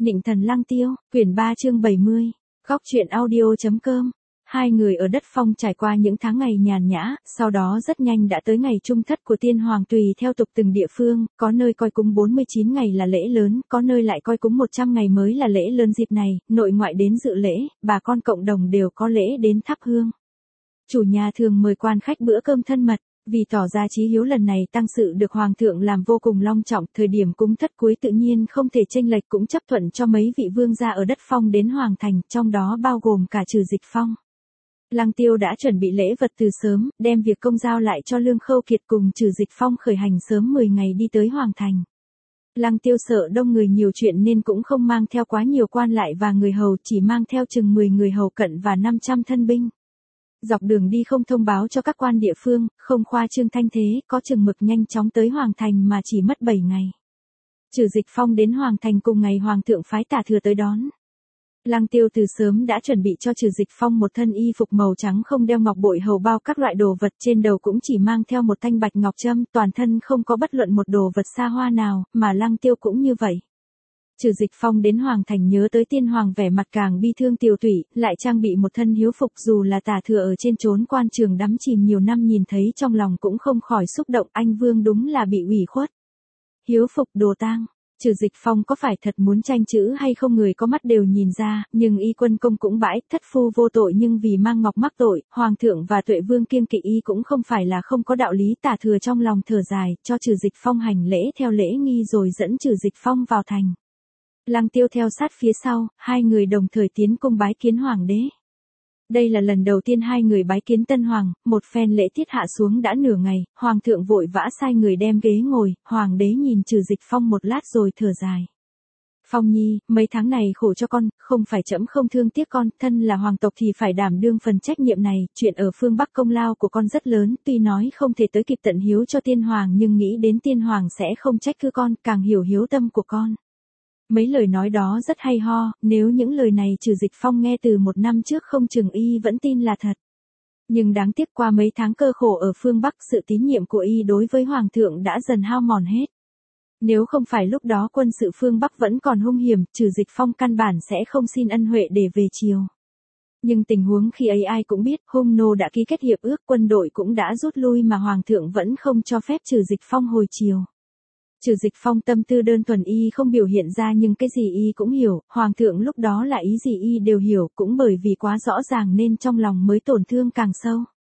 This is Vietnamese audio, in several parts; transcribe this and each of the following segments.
Nịnh thần Lăng Tiêu, quyển 3 chương 70, góc truyện audio.com. Hai người ở đất phong trải qua những tháng ngày nhàn nhã, sau đó rất nhanh đã tới ngày trung thất của tiên hoàng. Tùy theo tục từng địa phương, có nơi coi cúng 49 ngày là lễ lớn, có nơi lại coi cúng 100 ngày mới là lễ lớn. Dịp này, nội ngoại đến dự lễ, bà con cộng đồng đều có lễ đến thắp hương. Chủ nhà thường mời quan khách bữa cơm thân mật. Vì tỏ ra chí hiếu, lần này tang sự được hoàng thượng làm vô cùng long trọng, thời điểm cúng thất cuối tự nhiên không thể chênh lệch, cũng chấp thuận cho mấy vị vương gia ở đất phong đến hoàng thành, trong đó bao gồm cả Trừ Dịch Phong. Lăng Tiêu đã chuẩn bị lễ vật từ sớm, đem việc công giao lại cho Lương Khâu Kiệt cùng Trừ Dịch Phong khởi hành sớm 10 ngày đi tới hoàng thành. Lăng Tiêu sợ đông người nhiều chuyện nên cũng không mang theo quá nhiều quan lại và người hầu, chỉ mang theo chừng 10 người hầu cận và 500 thân binh. Dọc đường đi không thông báo cho các quan địa phương, không khoa trương thanh thế, có chừng mực nhanh chóng tới hoàng thành mà chỉ mất 7 ngày. Trừ Dịch Phong đến hoàng thành cùng ngày hoàng thượng phái Tả Thừa tới đón. Lăng Tiêu từ sớm đã chuẩn bị cho Trừ Dịch Phong một thân y phục màu trắng, không đeo ngọc bội hầu bao các loại đồ vật, trên đầu cũng chỉ mang theo một thanh bạch ngọc trâm, toàn thân không có bất luận một đồ vật xa hoa nào, mà Lăng Tiêu cũng như vậy. Trừ Dịch Phong đến hoàng thành nhớ tới tiên hoàng, vẻ mặt càng bi thương tiều tụy, lại trang bị một thân hiếu phục, dù là Tả Thừa ở trên trốn quan trường đắm chìm nhiều năm, nhìn thấy trong lòng cũng không khỏi xúc động, anh vương đúng là bị ủy khuất. Hiếu phục đồ tang. Trừ Dịch Phong có phải thật muốn tranh chữ hay không người có mắt đều nhìn ra, nhưng y quân công cũng bãi, thất phu vô tội nhưng vì mang ngọc mắc tội, hoàng thượng và Tuệ Vương kiêng kỵ y cũng không phải là không có đạo lý. Tả Thừa trong lòng thở dài, cho Trừ Dịch Phong hành lễ theo lễ nghi rồi dẫn Trừ Dịch Phong vào thành. Lăng Tiêu theo sát phía sau, hai người đồng thời tiến cung bái kiến hoàng đế. Đây là lần đầu tiên hai người bái kiến tân hoàng, một phen lễ tiết hạ xuống đã nửa ngày, hoàng thượng vội vã sai người đem ghế ngồi, hoàng đế nhìn Trừ Dịch Phong một lát rồi thở dài. Phong nhi, mấy tháng này khổ cho con, không phải trẫm không thương tiếc con, thân là hoàng tộc thì phải đảm đương phần trách nhiệm này, chuyện ở phương Bắc công lao của con rất lớn, tuy nói không thể tới kịp tận hiếu cho tiên hoàng nhưng nghĩ đến tiên hoàng sẽ không trách cứ con, càng hiểu hiếu tâm của con. Mấy lời nói đó rất hay ho, nếu những lời này Trừ Dịch Phong nghe từ một năm trước không chừng y vẫn tin là thật. Nhưng đáng tiếc qua mấy tháng cơ khổ ở phương Bắc, sự tín nhiệm của y đối với hoàng thượng đã dần hao mòn hết. Nếu không phải lúc đó quân sự phương Bắc vẫn còn hung hiểm, Trừ Dịch Phong căn bản sẽ không xin ân huệ để về triều. Nhưng tình huống khi ấy ai cũng biết, Hung Nô đã ký kết hiệp ước, quân đội cũng đã rút lui mà hoàng thượng vẫn không cho phép Trừ Dịch Phong hồi triều. Trừ Dịch Phong tâm tư đơn thuần y không biểu hiện ra, nhưng cái gì y cũng hiểu, hoàng thượng lúc đó là ý gì y đều hiểu, cũng bởi vì quá rõ ràng nên trong lòng mới tổn thương càng sâu.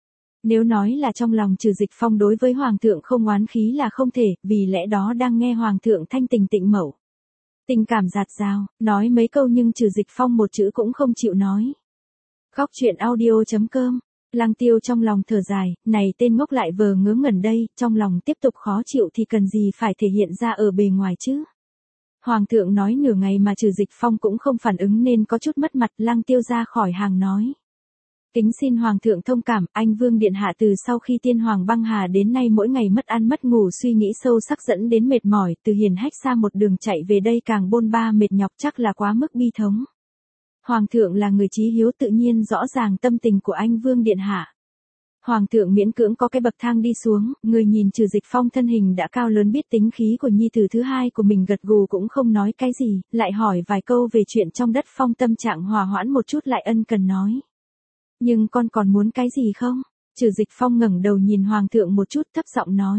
Nếu nói là trong lòng Trừ Dịch Phong đối với hoàng thượng không oán khí là không thể, vì lẽ đó đang nghe hoàng thượng thanh tình tịnh mẫu, tình cảm dạt dào, nói mấy câu nhưng Trừ Dịch Phong một chữ cũng không chịu nói. Góc truyện audio.com. Lăng Tiêu trong lòng thở dài, này tên ngốc lại vờ ngớ ngẩn đây, trong lòng tiếp tục khó chịu thì cần gì phải thể hiện ra ở bề ngoài chứ. Hoàng thượng nói nửa ngày mà Trừ Dịch Phong cũng không phản ứng nên có chút mất mặt. Lăng Tiêu ra khỏi hàng nói: Kính xin hoàng thượng thông cảm, anh vương điện hạ từ sau khi tiên hoàng băng hà đến nay mỗi ngày mất ăn mất ngủ, suy nghĩ sâu sắc dẫn đến mệt mỏi, từ hiền hách xa một đường chạy về đây càng bôn ba mệt nhọc, chắc là quá mức bi thống. Hoàng thượng là người chí hiếu, tự nhiên rõ ràng tâm tình của anh vương điện hạ. Hoàng thượng miễn cưỡng có cái bậc thang đi xuống, người nhìn Trừ Dịch Phong thân hình đã cao lớn, biết tính khí của nhi tử thứ hai của mình, gật gù cũng không nói cái gì, lại hỏi vài câu về chuyện trong đất phong, tâm trạng hòa hoãn một chút lại ân cần nói: Nhưng con còn muốn cái gì không? Trừ Dịch Phong ngẩng đầu nhìn hoàng thượng một chút, thấp giọng nói: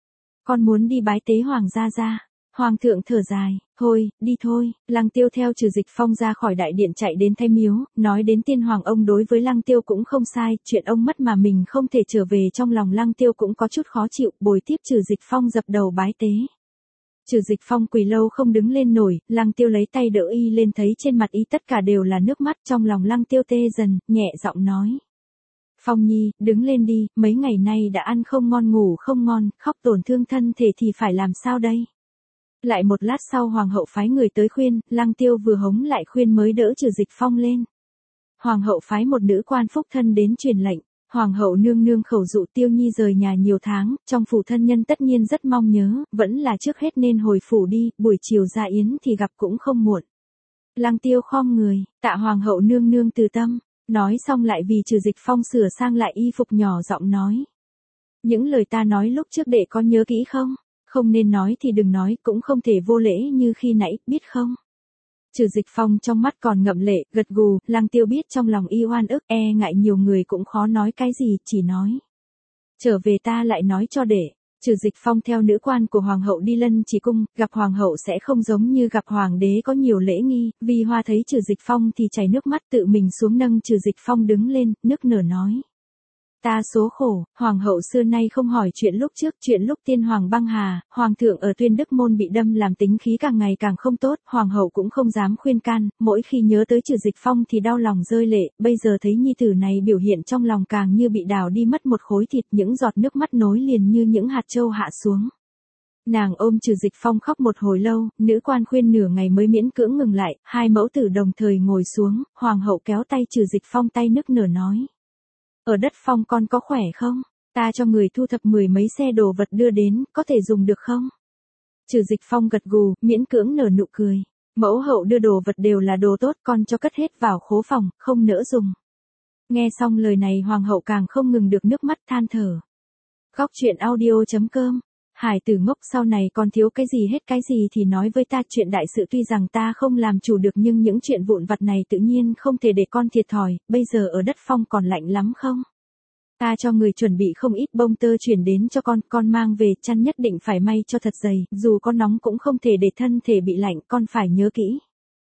Con muốn đi bái tế hoàng gia gia. Hoàng thượng thở dài, thôi, đi thôi. Lăng Tiêu theo Trừ Dịch Phong ra khỏi đại điện chạy đến Thái Miếu, nói đến tiên hoàng ông đối với Lăng Tiêu cũng không sai, chuyện ông mất mà mình không thể trở về, trong lòng Lăng Tiêu cũng có chút khó chịu, bồi tiếp Trừ Dịch Phong dập đầu bái tế. Trừ Dịch Phong quỳ lâu không đứng lên nổi, Lăng Tiêu lấy tay đỡ y lên, thấy trên mặt y tất cả đều là nước mắt, trong lòng Lăng Tiêu tê dần, nhẹ giọng nói: Phong nhi, đứng lên đi, mấy ngày nay đã ăn không ngon ngủ không ngon, khóc tổn thương thân thể thì phải làm sao đây? Lại một lát sau hoàng hậu phái người tới khuyên, Lăng Tiêu vừa hống lại khuyên mới đỡ Trừ Dịch Phong lên. Hoàng hậu phái một nữ quan phúc thân đến truyền lệnh: Hoàng hậu nương nương khẩu dụ Tiêu nhi rời nhà nhiều tháng, trong phủ thân nhân tất nhiên rất mong nhớ, vẫn là trước hết nên hồi phủ đi, buổi chiều ra yến thì gặp cũng không muộn. Lăng Tiêu khom người, tạ hoàng hậu nương nương từ tâm. Nói xong lại vì Trừ Dịch Phong sửa sang lại y phục nhỏ giọng nói: Những lời ta nói lúc trước đệ có nhớ kỹ không? Không nên nói thì đừng nói, cũng không thể vô lễ như khi nãy, biết không? Trừ Dịch Phong trong mắt còn ngậm lệ, gật gù, Lăng Tiêu biết trong lòng y oan ức, e ngại nhiều người cũng khó nói cái gì, chỉ nói. Trở về ta lại nói cho để. Trừ Dịch Phong theo nữ quan của hoàng hậu đi Lân Chỉ cung, gặp hoàng hậu sẽ không giống như gặp hoàng đế có nhiều lễ nghi, vì Hoa thấy Trừ Dịch Phong thì chảy nước mắt tự mình xuống nâng Trừ Dịch Phong đứng lên, nức nở nói. Ta số khổ, hoàng hậu xưa nay không hỏi chuyện lúc trước, chuyện lúc tiên hoàng băng hà, hoàng thượng ở Tuyên Đức môn bị đâm làm tính khí càng ngày càng không tốt, hoàng hậu cũng không dám khuyên can, mỗi khi nhớ tới Trừ Dịch Phong thì đau lòng rơi lệ, bây giờ thấy nhi tử này biểu hiện trong lòng càng như bị đào đi mất một khối thịt, những giọt nước mắt nối liền như những hạt châu hạ xuống. Nàng ôm Trừ Dịch Phong khóc một hồi lâu, nữ quan khuyên nửa ngày mới miễn cưỡng ngừng lại, hai mẫu tử đồng thời ngồi xuống, hoàng hậu kéo tay Trừ Dịch Phong tay nức nở nói. Ở đất phong con có khỏe không? Ta cho người thu thập 10 mấy xe đồ vật đưa đến, có thể dùng được không? Trừ Dịch Phong gật gù, miễn cưỡng nở nụ cười. Mẫu hậu đưa đồ vật đều là đồ tốt, con cho cất hết vào khố phòng, không nỡ dùng. Nghe xong lời này hoàng hậu càng không ngừng được nước mắt than thở. Góc truyện audio.com. Hải tử ngốc, sau này con thiếu cái gì hết cái gì thì nói với ta, chuyện đại sự tuy rằng ta không làm chủ được nhưng những chuyện vụn vặt này tự nhiên không thể để con thiệt thòi, bây giờ ở đất phong còn lạnh lắm không? Ta cho người chuẩn bị không ít bông tơ chuyển đến cho con mang về, chăn nhất định phải may cho thật dày, dù có nóng cũng không thể để thân thể bị lạnh, con phải nhớ kỹ.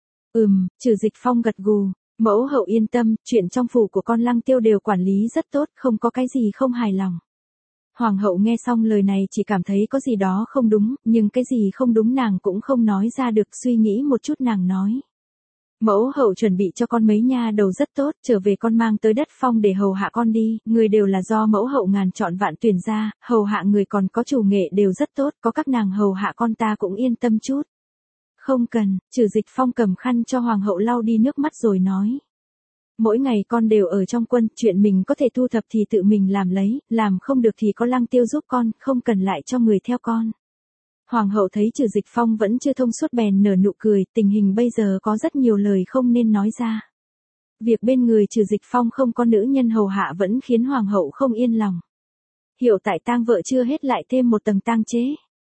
Trừ Dịch Phong gật gù, mẫu hậu yên tâm, chuyện trong phủ của con Lăng Tiêu đều quản lý rất tốt, không có cái gì không hài lòng. Hoàng hậu nghe xong lời này chỉ cảm thấy có gì đó không đúng, nhưng cái gì không đúng nàng cũng không nói ra được, suy nghĩ một chút nàng nói. Mẫu hậu chuẩn bị cho con mấy nha đầu rất tốt, trở về con mang tới đất phong để hầu hạ con đi, người đều là do mẫu hậu ngàn chọn vạn tuyển ra, hầu hạ người còn có chủ nghệ đều rất tốt, có các nàng hầu hạ con ta cũng yên tâm chút. Không cần, Trừ Dịch Phong cầm khăn cho hoàng hậu lau đi nước mắt rồi nói. Mỗi ngày con đều ở trong quân, chuyện mình có thể thu thập thì tự mình làm lấy, làm không được thì có Lăng Tiêu giúp con, không cần lại cho người theo con. Hoàng hậu thấy Trừ Dịch Phong vẫn chưa thông suốt bèn nở nụ cười, tình hình bây giờ có rất nhiều lời không nên nói ra. Việc bên người Trừ Dịch Phong không có nữ nhân hầu hạ vẫn khiến hoàng hậu không yên lòng. Hiểu tại tang vợ chưa hết lại thêm một tầng tang chế.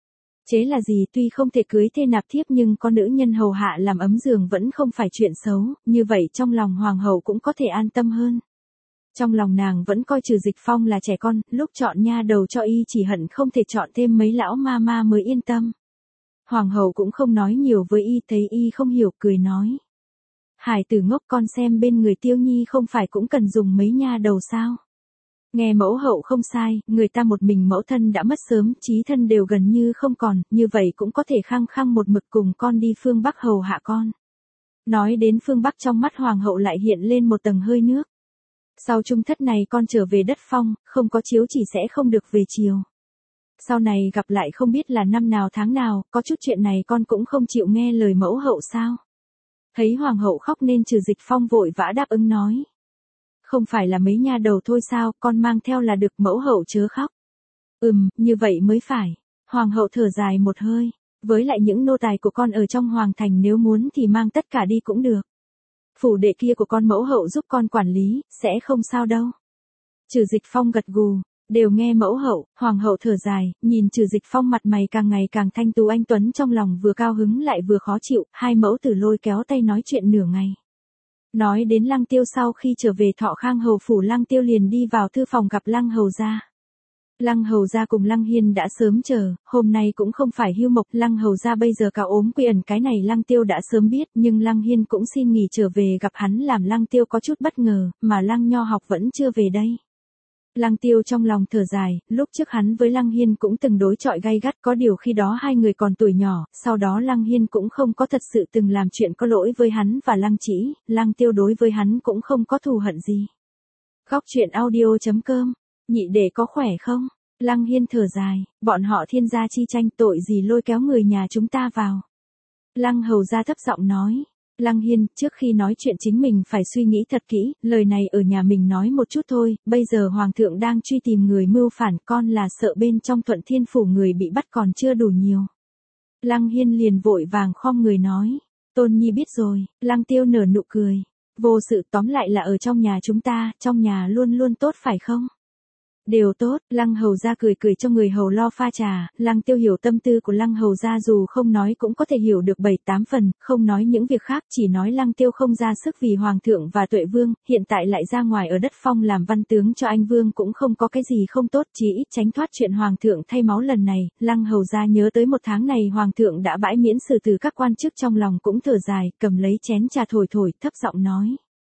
Chế là gì, tuy không thể cưới thê nạp thiếp nhưng có nữ nhân hầu hạ làm ấm giường vẫn không phải chuyện xấu, như vậy trong lòng hoàng hậu cũng có thể an tâm hơn. Trong lòng nàng vẫn coi Trừ Dịch Phong là trẻ con, lúc chọn nha đầu cho y chỉ hận không thể chọn thêm mấy lão ma ma mới yên tâm. Hoàng hậu cũng không nói nhiều với y, thấy y không hiểu cười nói. Hải tử ngốc, con xem bên người Tiêu Nhi không phải cũng cần dùng mấy nha đầu sao? Nghe mẫu hậu không sai, người ta một mình mẫu thân đã mất sớm, chí thân đều gần như không còn, như vậy cũng có thể khăng khăng một mực cùng con đi phương Bắc hầu hạ con. Nói đến phương Bắc trong mắt hoàng hậu lại hiện lên một tầng hơi nước. Sau trung thất này con trở về đất phong, không có chiếu chỉ sẽ không được về chiều. Sau này gặp lại không biết là năm nào tháng nào, có chút chuyện này con cũng không chịu nghe lời mẫu hậu sao? Thấy hoàng hậu khóc nên Trừ Dịch Phong vội vã đáp ứng nói. Không phải là mấy nha đầu thôi sao, con mang theo là được, mẫu hậu chớ khóc. Như vậy mới phải. Hoàng hậu thở dài một hơi. Với lại những nô tài của con ở trong hoàng thành nếu muốn thì mang tất cả đi cũng được. Phủ đệ kia của con mẫu hậu giúp con quản lý, sẽ không sao đâu. Trừ Dịch Phong gật gù, đều nghe mẫu hậu, hoàng hậu thở dài, nhìn Trừ Dịch Phong mặt mày càng ngày càng thanh tú anh tuấn, trong lòng vừa cao hứng lại vừa khó chịu, hai mẫu tử lôi kéo tay nói chuyện nửa ngày. Nói đến Lăng Tiêu, sau khi trở về Thọ Khang hầu phủ Lăng Tiêu liền đi vào thư phòng gặp Lăng hầu gia. Lăng hầu gia cùng Lăng Hiên đã sớm chờ, hôm nay cũng không phải hưu mộc, Lăng hầu gia bây giờ cao ốm quy ẩn, cái này Lăng Tiêu đã sớm biết, nhưng Lăng Hiên cũng xin nghỉ trở về gặp hắn làm Lăng Tiêu có chút bất ngờ, mà Lăng Nho học vẫn chưa về đây. Lăng Tiêu trong lòng thở dài, lúc trước hắn với Lăng Hiên cũng từng đối chọi gay gắt, có điều khi đó hai người còn tuổi nhỏ, sau đó Lăng Hiên cũng không có thật sự từng làm chuyện có lỗi với hắn và Lăng Trĩ, Lăng Tiêu đối với hắn cũng không có thù hận gì. Góc truyện audio.com, nhị đệ có khỏe không? Lăng Hiên thở dài, bọn họ Thiên gia chi tranh, tội gì lôi kéo người nhà chúng ta vào. Lăng hầu gia thấp giọng nói. Lăng Hiên, trước khi nói chuyện chính mình phải suy nghĩ thật kỹ, lời này ở nhà mình nói một chút thôi, bây giờ hoàng thượng đang truy tìm người mưu phản, con là sợ bên trong Thuận Thiên phủ người bị bắt còn chưa đủ nhiều. Lăng Hiên liền vội vàng khom người nói, Tôn Nhi biết rồi. Lăng Tiêu nở nụ cười, vô sự, tóm lại là ở trong nhà chúng ta, trong nhà luôn luôn tốt phải không? Đều tốt, Lăng Hầu gia cười cười cho người hầu lo pha trà, Lăng Tiêu hiểu tâm tư của Lăng Hầu gia dù không nói cũng có thể hiểu được 7-8 phần, không nói những việc khác, chỉ nói Lăng Tiêu không ra sức vì Hoàng thượng và Tuệ Vương, hiện tại lại ra ngoài ở đất phong làm văn tướng cho anh Vương cũng không có cái gì không tốt, chỉ ít tránh thoát chuyện Hoàng thượng thay máu lần này, Lăng Hầu gia nhớ tới một tháng này Hoàng thượng đã bãi miễn xử từ các quan chức trong lòng cũng thở dài, cầm lấy chén trà thổi thổi, thấp giọng nói.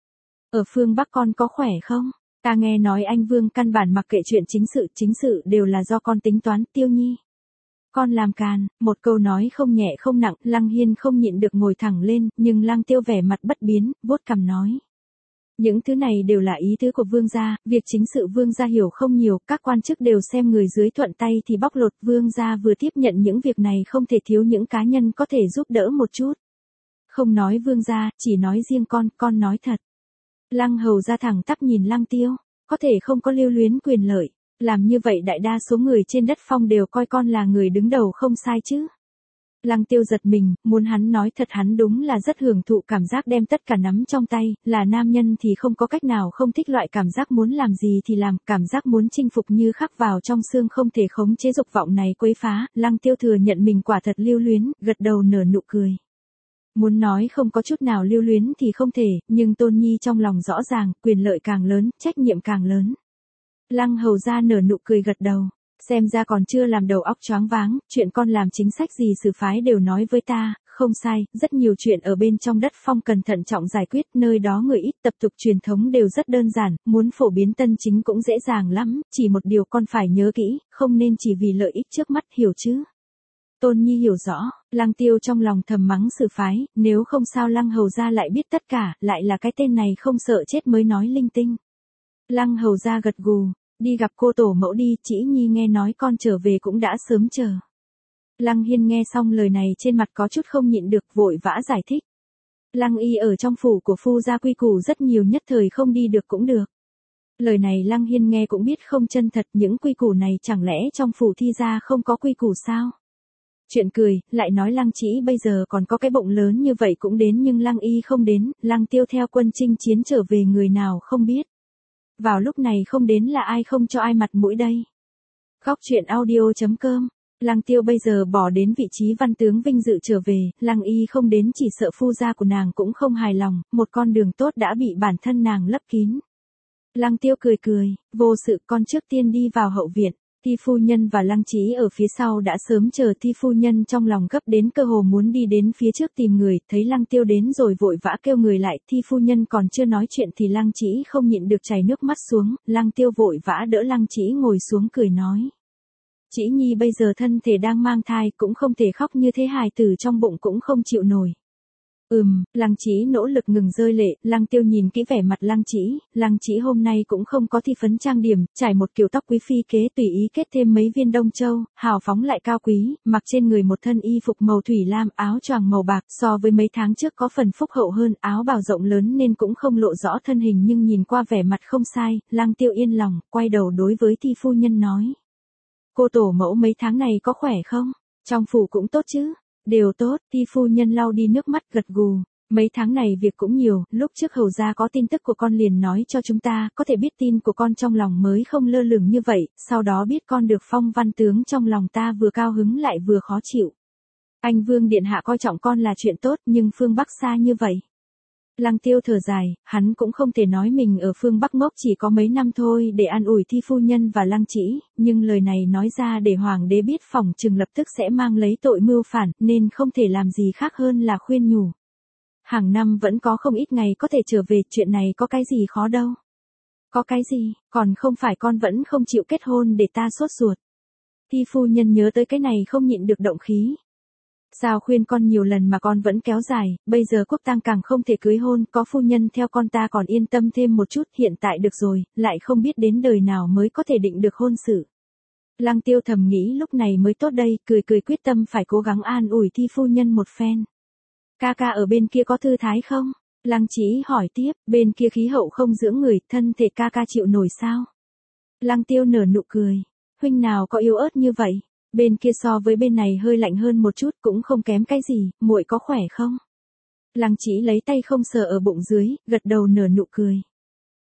Ở phương Bắc con có khỏe không? Ta nghe nói anh Vương căn bản mặc kệ chuyện chính sự đều là do con tính toán, Tiêu Nhi. Con làm càn, một câu nói không nhẹ không nặng, Lăng Hiên không nhịn được ngồi thẳng lên, nhưng Lăng Tiêu vẻ mặt bất biến, vuốt cằm nói. Những thứ này đều là ý tứ của Vương gia, việc chính sự Vương gia hiểu không nhiều, các quan chức đều xem người dưới thuận tay thì bóc lột, Vương gia vừa tiếp nhận những việc này không thể thiếu những cá nhân có thể giúp đỡ một chút. Không nói Vương gia, chỉ nói riêng con nói thật. Lăng Hầu gia thẳng tắp nhìn Lăng Tiêu, có thể không có lưu luyến quyền lợi, làm như vậy đại đa số người trên đất phong đều coi con là người đứng đầu không sai chứ. Lăng Tiêu giật mình, muốn hắn nói thật hắn đúng là rất hưởng thụ cảm giác đem tất cả nắm trong tay, là nam nhân thì không có cách nào không thích loại cảm giác muốn làm gì thì làm, cảm giác muốn chinh phục như khắc vào trong xương không thể khống chế dục vọng này quấy phá, Lăng Tiêu thừa nhận mình quả thật lưu luyến, gật đầu nở nụ cười. Muốn nói không có chút nào lưu luyến thì không thể, nhưng Tôn Nhi trong lòng rõ ràng, quyền lợi càng lớn, trách nhiệm càng lớn. Lăng Hầu gia nở nụ cười gật đầu, xem ra còn chưa làm đầu óc choáng váng, chuyện con làm chính sách gì sử phái đều nói với ta, không sai, rất nhiều chuyện ở bên trong đất phong cần thận trọng giải quyết, nơi đó người ít tập tục truyền thống đều rất đơn giản, muốn phổ biến tân chính cũng dễ dàng lắm, chỉ một điều con phải nhớ kỹ, không nên chỉ vì lợi ích trước mắt, hiểu chứ. Tôn Nhi hiểu rõ, Lăng Tiêu trong lòng thầm mắng sử phái, nếu không sao Lăng Hầu gia lại biết tất cả, lại là cái tên này không sợ chết mới nói linh tinh. Lăng Hầu gia gật gù, đi gặp cô tổ mẫu đi, Trĩ Nhi nghe nói con trở về cũng đã sớm chờ. Lăng Hiên nghe xong lời này trên mặt có chút không nhịn được vội vã giải thích. Lăng Y ở trong phủ của phu gia quy củ rất nhiều nhất thời không đi được cũng được. Lời này Lăng Hiên nghe cũng biết không chân thật, những quy củ này chẳng lẽ trong phủ Thi gia không có quy củ sao? Chuyện cười, lại nói Lăng Trĩ bây giờ còn có cái bụng lớn như vậy cũng đến nhưng Lăng Y không đến, Lăng Tiêu theo quân chinh chiến trở về người nào không biết. Vào lúc này không đến là ai không cho ai mặt mũi đây. Góc truyện audio.com, Lăng Tiêu bây giờ bỏ đến vị trí văn tướng vinh dự trở về, Lăng Y không đến chỉ sợ phu gia của nàng cũng không hài lòng, một con đường tốt đã bị bản thân nàng lấp kín. Lăng Tiêu cười cười, vô sự con trước tiên đi vào hậu viện. Thi phu nhân và Lăng Trĩ ở phía sau đã sớm chờ Thi phu nhân trong lòng gấp đến cơ hồ muốn đi đến phía trước tìm người, thấy Lăng Tiêu đến rồi vội vã kêu người lại, Thi phu nhân còn chưa nói chuyện thì Lăng Trĩ không nhịn được chảy nước mắt xuống, Lăng Tiêu vội vã đỡ Lăng Trĩ ngồi xuống cười nói. Trĩ Nhi bây giờ thân thể đang mang thai cũng không thể khóc như thế hài tử trong bụng cũng không chịu nổi. Lăng Trĩ nỗ lực ngừng rơi lệ, Lăng Tiêu nhìn kỹ vẻ mặt Lăng Trĩ hôm nay cũng không có thi phấn trang điểm, trải một kiểu tóc quý phi kế tùy ý kết thêm mấy viên đông châu, hào phóng lại cao quý, mặc trên người một thân y phục màu thủy lam, áo choàng màu bạc, so với mấy tháng trước có phần phúc hậu hơn, áo bào rộng lớn nên cũng không lộ rõ thân hình nhưng nhìn qua vẻ mặt không sai, Lăng Tiêu yên lòng, quay đầu đối với Thi phu nhân nói. Cô tổ mẫu mấy tháng này có khỏe không? Trong phủ cũng tốt chứ? Đều tốt, Thi phu nhân lau đi nước mắt gật gù, mấy tháng này việc cũng nhiều, lúc trước hầu gia có tin tức của con liền nói cho chúng ta, có thể biết tin của con trong lòng mới không lơ lửng như vậy, sau đó biết con được phong văn tướng trong lòng ta vừa cao hứng lại vừa khó chịu. Anh Vương điện hạ coi trọng con là chuyện tốt nhưng phương Bắc xa như vậy. Lăng Tiêu thở dài, hắn cũng không thể nói mình ở phương Bắc ngốc chỉ có mấy năm thôi để an ủi Thi phu nhân và Lăng Trĩ, nhưng lời này nói ra để hoàng đế biết phỏng chừng lập tức sẽ mang lấy tội mưu phản, nên không thể làm gì khác hơn là khuyên nhủ. Hàng năm vẫn có không ít ngày có thể trở về, chuyện này có cái gì khó đâu. Có cái gì, còn không phải con vẫn không chịu kết hôn để ta sốt ruột. Thi phu nhân nhớ tới cái này không nhịn được động khí. Sao khuyên con nhiều lần mà con vẫn kéo dài, bây giờ quốc tang càng không thể cưới hôn, có phu nhân theo con ta còn yên tâm thêm một chút, hiện tại được rồi, lại không biết đến đời nào mới có thể định được hôn sự. Lăng Tiêu thầm nghĩ lúc này mới tốt đây, cười cười quyết tâm phải cố gắng an ủi Thi phu nhân một phen. Ca ca ở bên kia có thư thái không? Lăng Trĩ hỏi tiếp, bên kia khí hậu không dưỡng người, thân thể ca ca chịu nổi sao? Lăng Tiêu nở nụ cười, huynh nào có yếu ớt như vậy? Bên kia so với bên này hơi lạnh hơn một chút cũng không kém cái gì, muội có khỏe không? Lăng Trĩ lấy tay không sờ ở bụng dưới, gật đầu nở nụ cười.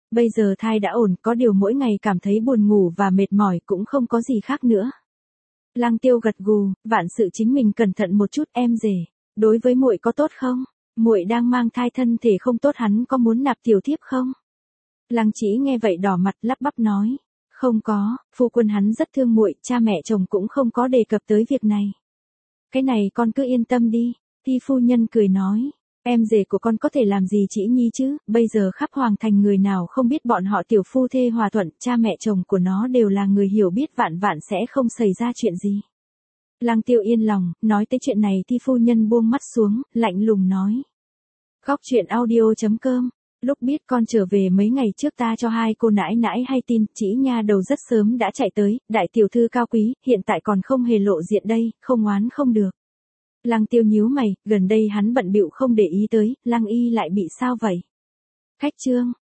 Bây giờ thai đã ổn, có điều mỗi ngày cảm thấy buồn ngủ và mệt mỏi cũng không có gì khác nữa. Lăng Tiêu gật gù, vạn sự chính mình cẩn thận một chút em rể. Đối với muội có tốt không? Muội đang mang thai thân thể không tốt hắn có muốn nạp tiểu thiếp không? Lăng Chỉ nghe vậy đỏ mặt lắp bắp nói. Không có, phu quân hắn rất thương muội, cha mẹ chồng cũng không có đề cập tới việc này. Cái này con cứ yên tâm đi, Ti phu nhân cười nói. Em rể của con có thể làm gì Chỉ Nhi chứ, bây giờ khắp hoàng thành người nào không biết bọn họ tiểu phu thê hòa thuận, cha mẹ chồng của nó đều là người hiểu biết vạn vạn sẽ không xảy ra chuyện gì. Lăng Tiêu yên lòng, nói tới chuyện này Ti phu nhân buông mắt xuống, lạnh lùng nói. Góc truyện audio.com. Lúc biết con trở về mấy ngày trước ta cho hai cô nãi nãi hay tin, Chỉ nha đầu rất sớm đã chạy tới, đại tiểu thư cao quý, hiện tại còn không hề lộ diện đây, không oán không được. Lăng Tiêu nhíu mày, gần đây hắn bận bịu không để ý tới, Lăng Y lại bị sao vậy? Khách trương,